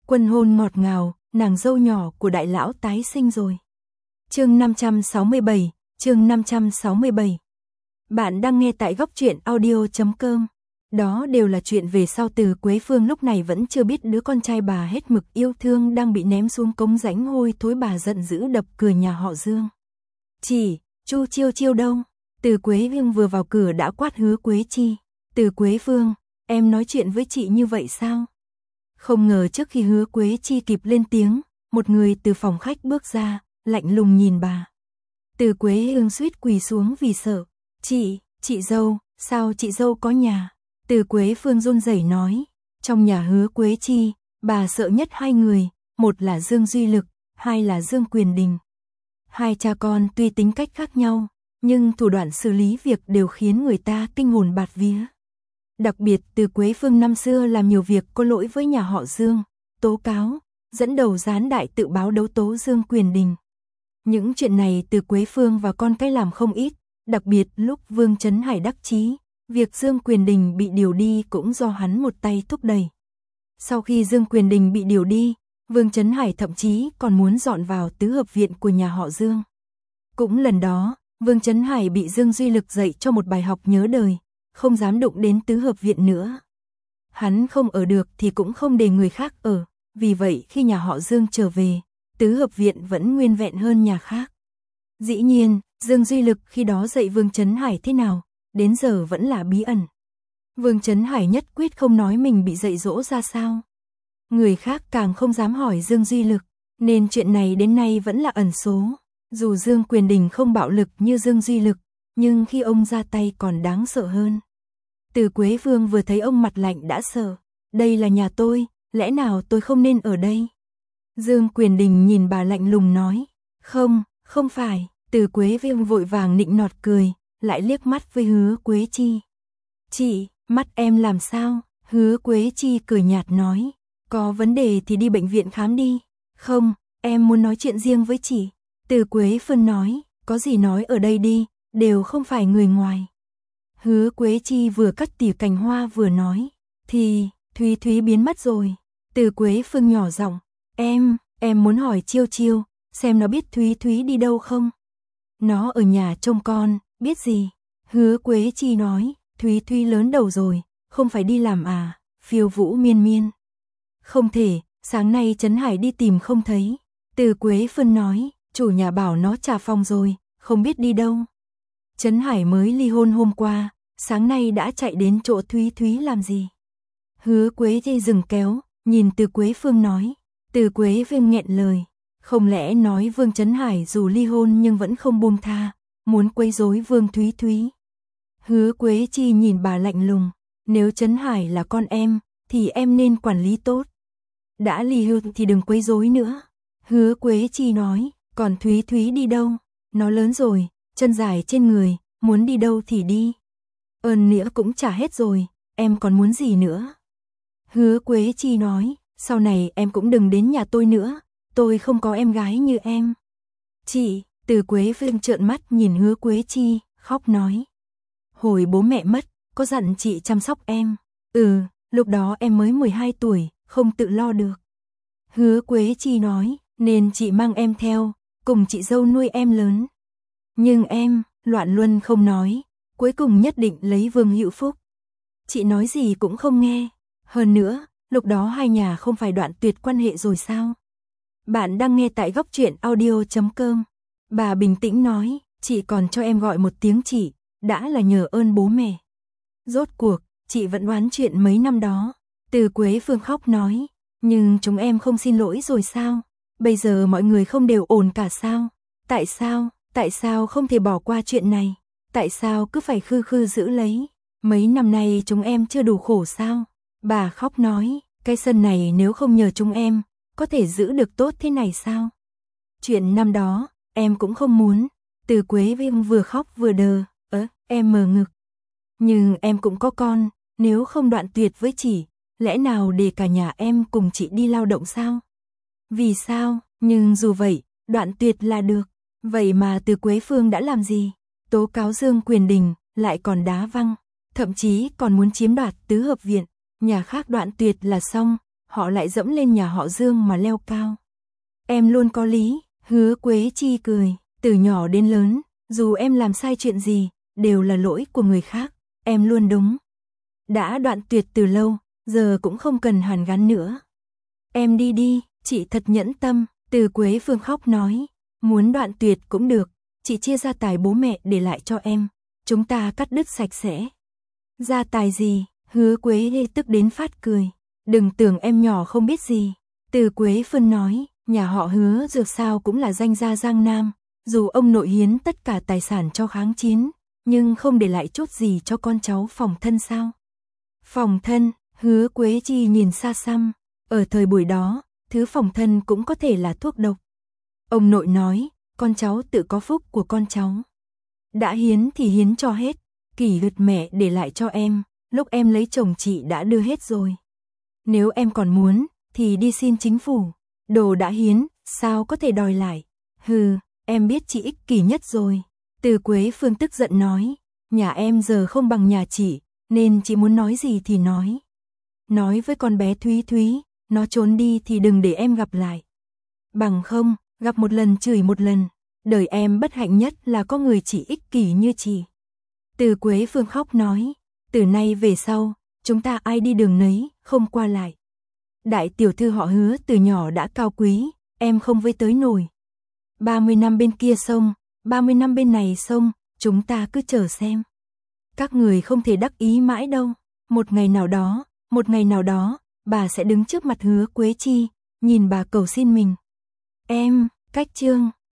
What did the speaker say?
Quân hôn ngọt ngào, nàng dâu nhỏ của đại lão tái sinh rồi. Chương 567, chương 567. Bạn đang nghe tại góc truyện audio.com. Đó đều là chuyện về sau. Từ Quế Phương lúc này vẫn chưa biết đứa con trai bà hết mực yêu thương đang bị ném xuống cống rãnh hôi thối. Bà giận dữ đập cửa nhà họ Dương. Chị, Chu Chiêu Chiêu đâu? Từ Quế Phương vừa vào cửa đã quát Hứa Quế Chi. Từ Quế Phương, em nói chuyện với chị như vậy sao? Không ngờ trước khi Hứa Quế Chi kịp lên tiếng, một người từ phòng khách bước ra, lạnh lùng nhìn bà. Từ Quế Phương suýt quỳ xuống vì sợ. Chị dâu, sao chị dâu có nhà? Từ Quế Phương run rẩy nói, trong nhà Hứa Quế Chi, bà sợ nhất hai người, một là Dương Duy Lực, hai là Dương Quyền Đình. Hai cha con tuy tính cách khác nhau, nhưng thủ đoạn xử lý việc đều khiến người ta kinh hồn bạt vía. Đặc biệt Từ Quế Phương năm xưa làm nhiều việc có lỗi với nhà họ Dương, tố cáo, dẫn đầu gián đại tự báo đấu tố Dương Quyền Đình. Những chuyện này Từ Quế Phương và con cái làm không ít, đặc biệt lúc Vương Chấn Hải đắc chí, việc Dương Quyền Đình bị điều đi cũng do hắn một tay thúc đẩy. Sau khi Dương Quyền Đình bị điều đi, Vương Chấn Hải thậm chí còn muốn dọn vào tứ hợp viện của nhà họ Dương. Cũng lần đó, Vương Chấn Hải bị Dương Duy Lực dạy cho một bài học nhớ đời, không dám đụng đến tứ hợp viện nữa. Hắn không ở được thì cũng không để người khác ở, vì vậy khi nhà họ Dương trở về, tứ hợp viện vẫn nguyên vẹn hơn nhà khác. Dĩ nhiên, Dương Duy Lực khi đó dạy Vương Chấn Hải thế nào, đến giờ vẫn là bí ẩn. Vương Chấn Hải nhất quyết không nói mình bị dạy dỗ ra sao. Người khác càng không dám hỏi Dương Duy Lực, nên chuyện này đến nay vẫn là ẩn số. Dù Dương Quyền Đình không bạo lực như Dương Duy Lực, nhưng khi ông ra tay còn đáng sợ hơn. Từ Quế Phương vừa thấy ông mặt lạnh đã sợ. Đây là nhà tôi, lẽ nào tôi không nên ở đây? Dương Quyền Đình nhìn bà lạnh lùng nói. Không phải. Từ Quế Phương vội vàng nịnh nọt cười, lại liếc mắt với Hứa Quế Chi. Chị, mắt em làm sao? Hứa Quế Chi cười nhạt nói. Có vấn đề thì đi bệnh viện khám đi. Không, em muốn nói chuyện riêng với chị. Từ Quế Phương nói, có gì nói ở đây đi, đều không phải người ngoài. Hứa Quế Chi vừa cắt tỉa cành hoa vừa nói, thì Thúy Thúy biến mất rồi. Từ Quế Phương nhỏ giọng, em muốn hỏi Chiêu Chiêu, xem nó biết Thúy Thúy đi đâu không? Nó ở nhà trông con, biết gì? Hứa Quế Chi nói, Thúy Thúy lớn đầu rồi, không phải đi làm à? Phiêu Vũ miên miên. Không thể, sáng nay Trấn Hải đi tìm không thấy. Từ Quế Phương nói, chủ nhà bảo nó trả phòng rồi, không biết đi đâu. Trấn Hải mới ly hôn hôm qua, sáng nay đã chạy đến chỗ Thúy Thúy làm gì? Hứa Quế Chi dừng kéo, nhìn Từ Quế Phương nói. Từ Quế Phương nghẹn lời, không lẽ nói Vương Trấn Hải dù ly hôn nhưng vẫn không buông tha, muốn quấy rối Vương Thúy Thúy. Hứa Quế Chi nhìn bà lạnh lùng, nếu Trấn Hải là con em, thì em nên quản lý tốt. Đã ly hôn thì đừng quấy rối nữa. Hứa Quế Chi nói, còn Thúy Thúy đi đâu? Nó lớn rồi, chân dài trên người, muốn đi đâu thì đi. Ơn nghĩa cũng trả hết rồi, em còn muốn gì nữa? Hứa Quế Chi nói, sau này em cũng đừng đến nhà tôi nữa, tôi không có em gái như em. Chị, Từ Quế Phương trợn mắt nhìn Hứa Quế Chi, khóc nói. Hồi bố mẹ mất, có dặn chị chăm sóc em. Lúc đó em mới 12 tuổi, không tự lo được. Hứa Quế Chi nói, nên chị mang em theo, cùng chị dâu nuôi em lớn. Nhưng em, loạn luân không nói, cuối cùng nhất định lấy Vương Hữu Phúc. Chị nói gì cũng không nghe. Hơn nữa, lúc đó hai nhà không phải đoạn tuyệt quan hệ rồi sao? Bạn đang nghe tại góc truyện audio.com. Bà bình tĩnh nói, chị còn cho em gọi một tiếng chị, đã là nhờ ơn bố mẹ. Rốt cuộc, chị vẫn oán chuyện mấy năm đó. Từ Quế Phương khóc nói, nhưng chúng em không xin lỗi rồi sao? Bây giờ mọi người không đều ổn cả sao? Tại sao không thể bỏ qua chuyện này? Tại sao cứ phải khư giữ lấy? Mấy năm nay chúng em chưa đủ khổ sao? Bà khóc nói, cái sân này nếu không nhờ chúng em, có thể giữ được tốt thế này sao? Chuyện năm đó, em cũng không muốn. Từ Quế Phương vừa khóc vừa đờ, em mờ ngực. Nhưng em cũng có con, nếu không đoạn tuyệt với chị, lẽ nào để cả nhà em cùng chị đi lao động sao? Vì sao? Nhưng dù vậy, đoạn tuyệt là được. Vậy mà Từ Quế Phương đã làm gì? Tố cáo Dương Quyền Đình, lại còn đá văng, thậm chí còn muốn chiếm đoạt tứ hợp viện. Nhà khác đoạn tuyệt là xong, họ lại dẫm lên nhà họ Dương mà leo cao. Em luôn có lý, Hứa Quế Chi cười, từ nhỏ đến lớn, dù em làm sai chuyện gì, đều là lỗi của người khác, em luôn đúng. Đã đoạn tuyệt từ lâu, giờ cũng không cần hàn gắn nữa. Em đi đi, chị thật nhẫn tâm, Từ Quế Phương khóc nói, muốn đoạn tuyệt cũng được, chị chia gia tài bố mẹ để lại cho em, chúng ta cắt đứt sạch sẽ. Gia tài gì? Hứa Quế Lê tức đến phát cười. Đừng tưởng em nhỏ không biết gì. Từ Quế Phương nói, nhà họ Hứa dược sao cũng là danh gia Giang Nam, dù ông nội hiến tất cả tài sản cho kháng chiến, nhưng không để lại chút gì cho con cháu phòng thân sao? Phòng thân? Hứa Quế Chi nhìn xa xăm, ở thời buổi đó, thứ phòng thân cũng có thể là thuốc độc. Ông nội nói, con cháu tự có phúc của con cháu. Đã hiến thì hiến cho hết, kỷ luật mẹ để lại cho em, lúc em lấy chồng chị đã đưa hết rồi. Nếu em còn muốn, thì đi xin chính phủ, đồ đã hiến, sao có thể đòi lại. Hừ, em biết chị ích kỷ nhất rồi. Từ Quế Phương tức giận nói, nhà em giờ không bằng nhà chị, nên chị muốn nói gì thì nói. Nói với con bé Thúy Thúy, nó trốn đi thì đừng để em gặp lại. Bằng không, gặp một lần chửi một lần, đời em bất hạnh nhất là có người chỉ ích kỷ như chị. Từ Quế Phương khóc nói, từ nay về sau, chúng ta ai đi đường nấy, không qua lại. Đại tiểu thư họ Hứa từ nhỏ đã cao quý, em không với tới nổi. 30 năm bên kia sông, 30 năm bên này sông, chúng ta cứ chờ xem. Các người không thể đắc ý mãi đâu, một ngày nào đó, bà sẽ đứng trước mặt Hứa Quế Chi, nhìn bà cầu xin mình. Em, cách chương